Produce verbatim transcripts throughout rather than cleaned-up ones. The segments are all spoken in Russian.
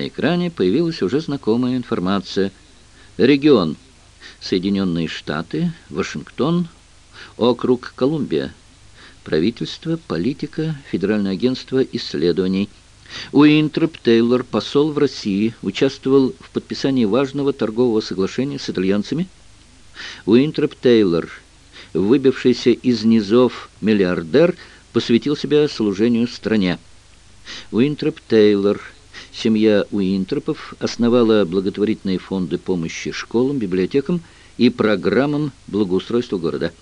экране появилась уже знакомая информация. Регион: Соединенные Штаты, Вашингтон, округ Колумбия. Правительство, политика, Федеральное агентство исследований. Уинтроп Тейлор, посол в России, участвовал в подписании важного торгового соглашения с итальянцами. Уинтроп Тейлор, выбившийся из низов миллиардер, посвятил себя служению стране. Уинтроп Тейлор. Семья Уинтропов основала благотворительные фонды помощи школам, библиотекам и программам благоустройства города.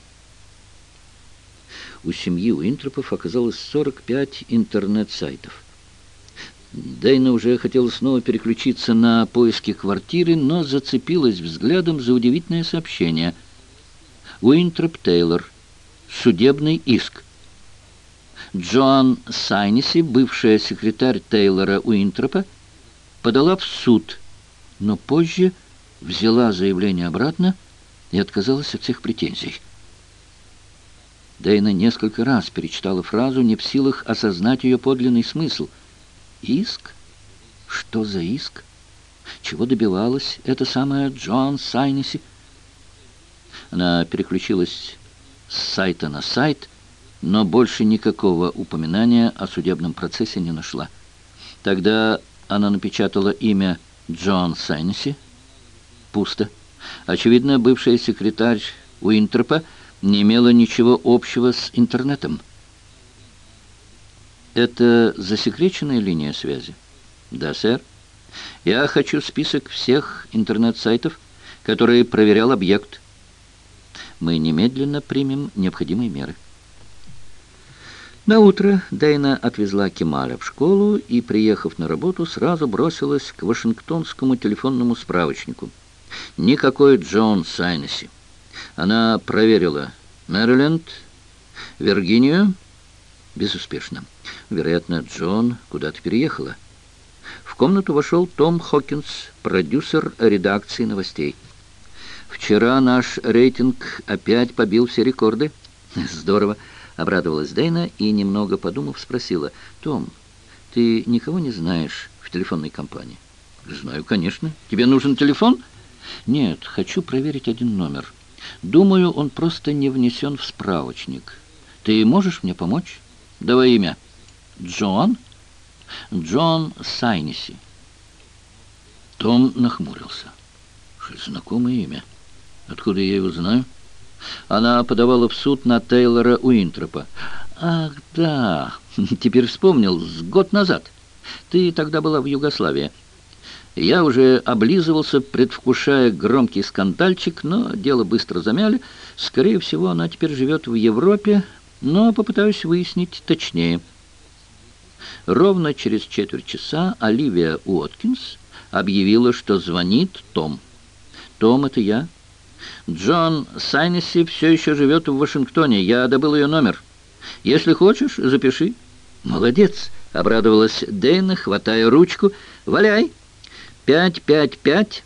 У семьи Уинтропов оказалось сорок пять интернет-сайтов. Дейна уже хотела снова переключиться на поиски квартиры, но зацепилась взглядом за удивительное сообщение. Уинтроп Тейлор. Судебный иск. Джоан Сайнеси, бывшая секретарь Тейлора Уинтропа, подала в суд, но позже взяла заявление обратно и отказалась от всех претензий. Дейна несколько раз перечитала фразу, не в силах осознать ее подлинный смысл. Иск? Что за иск? Чего добивалась эта самая Джоан Сайнеси? Она переключилась с сайта на сайт, но больше никакого упоминания о судебном процессе не нашла. Тогда она напечатала имя Джоан Сайнеси. Пусто. Очевидно, бывшая секретарь Уинтропа не имела ничего общего с интернетом. Это засекреченная линия связи? Да, сэр. Я хочу список всех интернет-сайтов, которые проверял объект. Мы немедленно примем необходимые меры. На утро Дейна отвезла Кемаля в школу и, приехав на работу, сразу бросилась к Вашингтонскому телефонному справочнику. Никакой Джоан Сайнеси. Она проверила Мэриленд, Виргинию. Безуспешно. Вероятно, Джон куда-то переехала. В комнату вошел Том Хокинс, продюсер редакции новостей. «Вчера наш рейтинг опять побил все рекорды». «Здорово», — обрадовалась Дейна и, немного подумав, спросила: «Том, ты никого не знаешь в телефонной компании?» «Знаю, конечно. Тебе нужен телефон?» «Нет, хочу проверить один номер. Думаю, он просто не внесен в справочник. Ты можешь мне помочь?» «Давай имя». «Джоан?» «Джоан Сайнеси». Том нахмурился. Знакомое имя. Откуда я его знаю? Она подавала в суд на Тейлора Уинтропа. «Ах, да, теперь вспомнил, с год назад. Ты тогда была в Югославии. Я уже облизывался, предвкушая громкий скандальчик, но дело быстро замяли. Скорее всего, она теперь живет в Европе, но попытаюсь выяснить точнее». Ровно через четверть часа Оливия Уоткинс объявила, что звонит Том. «Том, это я. Джоан Сайнеси все еще живет в Вашингтоне. Я добыл ее номер. Если хочешь, запиши». «Молодец», — обрадовалась Дейна, хватая ручку. «Валяй. Пять пять пять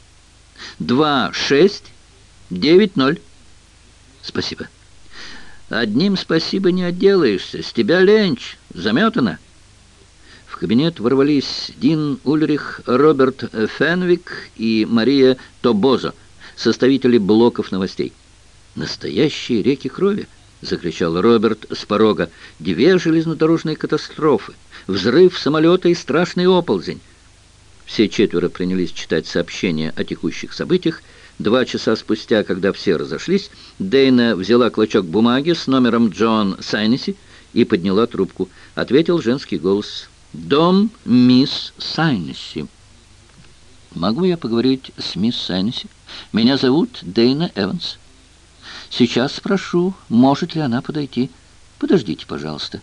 два шесть девять ноль». «Спасибо». «Одним спасибо не отделаешься. С тебя ленч. Заметано». В кабинет ворвались Дин Ульрих, Роберт Фенвик и Мария Тобозо, составители блоков новостей. «Настоящие реки крови!» — закричал Роберт с порога. «Две железнодорожные катастрофы, взрыв самолета и страшный оползень». Все четверо принялись читать сообщения о текущих событиях. Два часа спустя, когда все разошлись, Дейна взяла клочок бумаги с номером Джоан Сайнеси и подняла трубку. Ответил женский голос. «Дом мисс Сайнеси». «Могу я поговорить с мисс Сайнеси? Меня зовут Дейна Эванс. Сейчас спрошу, может ли она подойти. Подождите, пожалуйста».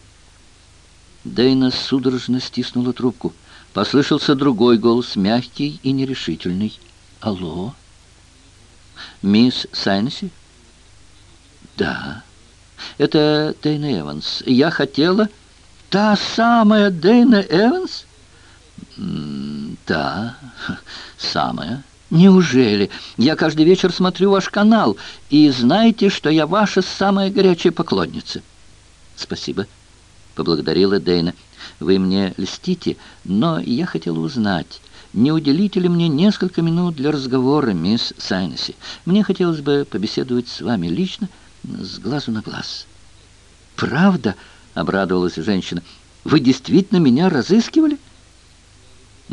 Дейна судорожно стиснула трубку. Послышался другой голос, мягкий и нерешительный. «Алло? Мисс Сайнеси?» «Да, это Дейна Эванс. Я хотела...» «Та самая Дейна Эванс?» «Да, самая». «Неужели? Я каждый вечер смотрю ваш канал, и знаете, что я ваша самая горячая поклонница». «Спасибо», — поблагодарила Дейна. «Вы мне льстите, но я хотела узнать, не уделите ли мне несколько минут для разговора, мисс Сайнесси? Мне хотелось бы побеседовать с вами лично, с глазу на глаз». «Правда?» — обрадовалась женщина. «Вы действительно меня разыскивали?»